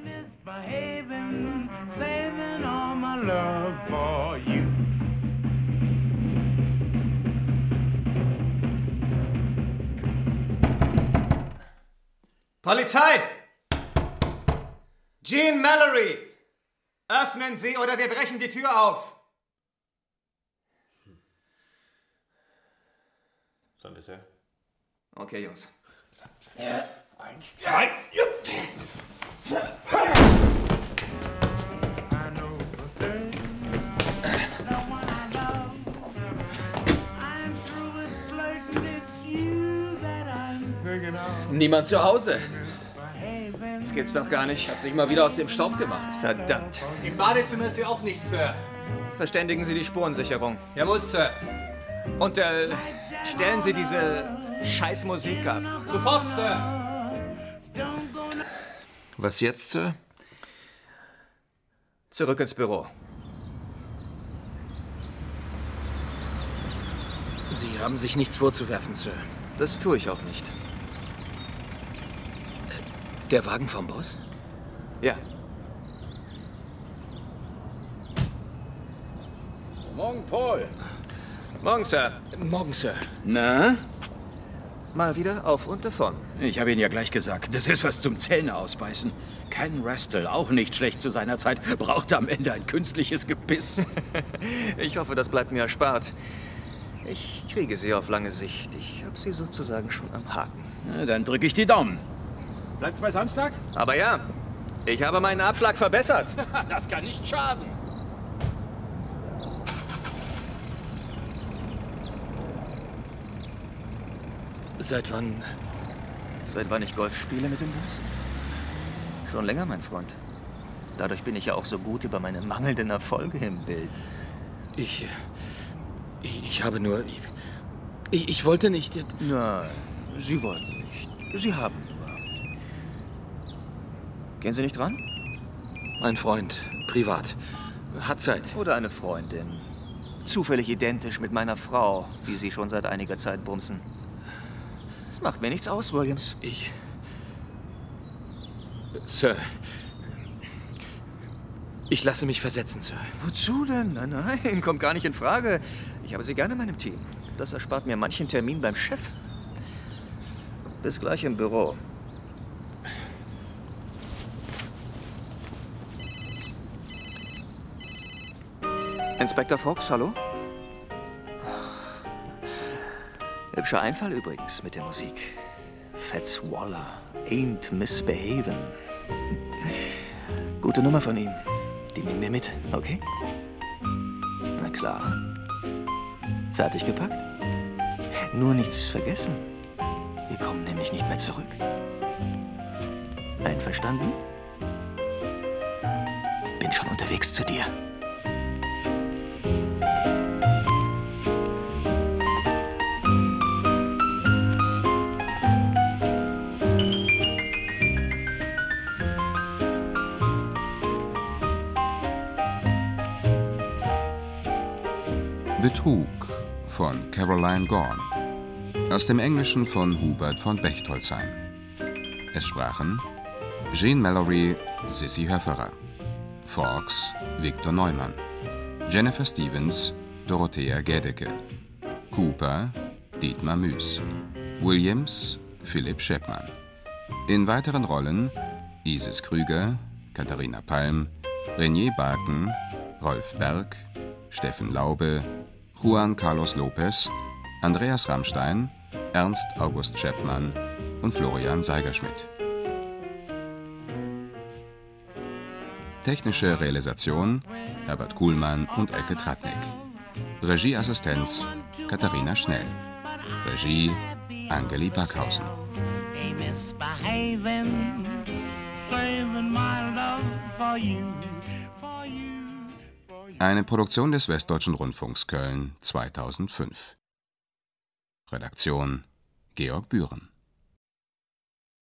Polizei! Jean Mallory! Öffnen Sie oder wir brechen die Tür auf! Sollen wir, Sir? Okay, Jungs. Ja. 1, 2. Niemand zu Hause. Das gibt's doch gar nicht. Hat sich mal wieder aus dem Staub gemacht. Verdammt. Im Badezimmer ist hier auch nichts, Sir. Verständigen Sie die Spurensicherung. Jawohl, Sir. Und stellen Sie diese Scheißmusik ab. Sofort, Sir. Was jetzt, Sir? Zurück ins Büro. Sie haben sich nichts vorzuwerfen, Sir. Das tue ich auch nicht. Der Wagen vom Boss? Ja. Morgen, Paul. Morgen, Sir. Morgen, Sir. Na? Mal wieder auf und davon. Ich habe Ihnen ja gleich gesagt, das ist was zum Zähne ausbeißen. Ken Restel, auch nicht schlecht zu seiner Zeit, brauchte am Ende ein künstliches Gebiss. Ich hoffe, das bleibt mir erspart. Ich kriege sie auf lange Sicht. Ich habe sie sozusagen schon am Haken. Na, dann drücke ich die Daumen. Bleibt's bei Samstag? Aber ja, ich habe meinen Abschlag verbessert. Das kann nicht schaden. Seit wann? Seit wann ich Golf spiele mit dem Bus? Schon länger, mein Freund. Dadurch bin ich ja auch so gut über meine mangelnden Erfolge im Bild. Ich habe nur... Ich wollte nicht... Nein, Sie wollten nicht. Sie haben nur. Gehen Sie nicht ran? Ein Freund, privat. Hat Zeit. Oder eine Freundin. Zufällig identisch mit meiner Frau, die Sie schon seit einiger Zeit bumsen. Das macht mir nichts aus, Williams. Sir. Ich lasse mich versetzen, Sir. Wozu denn? Nein, kommt gar nicht in Frage. Ich habe Sie gerne in meinem Team. Das erspart mir manchen Termin beim Chef. Bis gleich im Büro. Inspektor Fox, hallo? Hübscher Einfall übrigens mit der Musik. Fats Waller, Ain't Misbehavin'. Gute Nummer von ihm. Die nehmen wir mit, okay? Na klar. Fertig gepackt? Nur nichts vergessen. Wir kommen nämlich nicht mehr zurück. Einverstanden? Bin schon unterwegs zu dir. Betrug von Caroline Gorn. Aus dem Englischen von Hubert von Bechtolzheim. Es sprachen Jean Mallory, Sissy Höfferer, Fawkes, Viktor Neumann, Jennifer Stevens, Dorothea Gädecke, Cooper, Dietmar Müß, Williams, Philipp Scheppmann. In weiteren Rollen Isis Krüger, Katharina Palm, Renier Barken, Rolf Berg, Steffen Laube, Juan Carlos Lopez, Andreas Rammstein, Ernst August Scheppmann und Florian Seigerschmidt. Technische Realisation Herbert Kuhlmann und Elke Tratnik. Regieassistenz Katharina Schnell. Regie Angeli Backhausen. Eine Produktion des Westdeutschen Rundfunks Köln 2005. Redaktion Georg Bühren.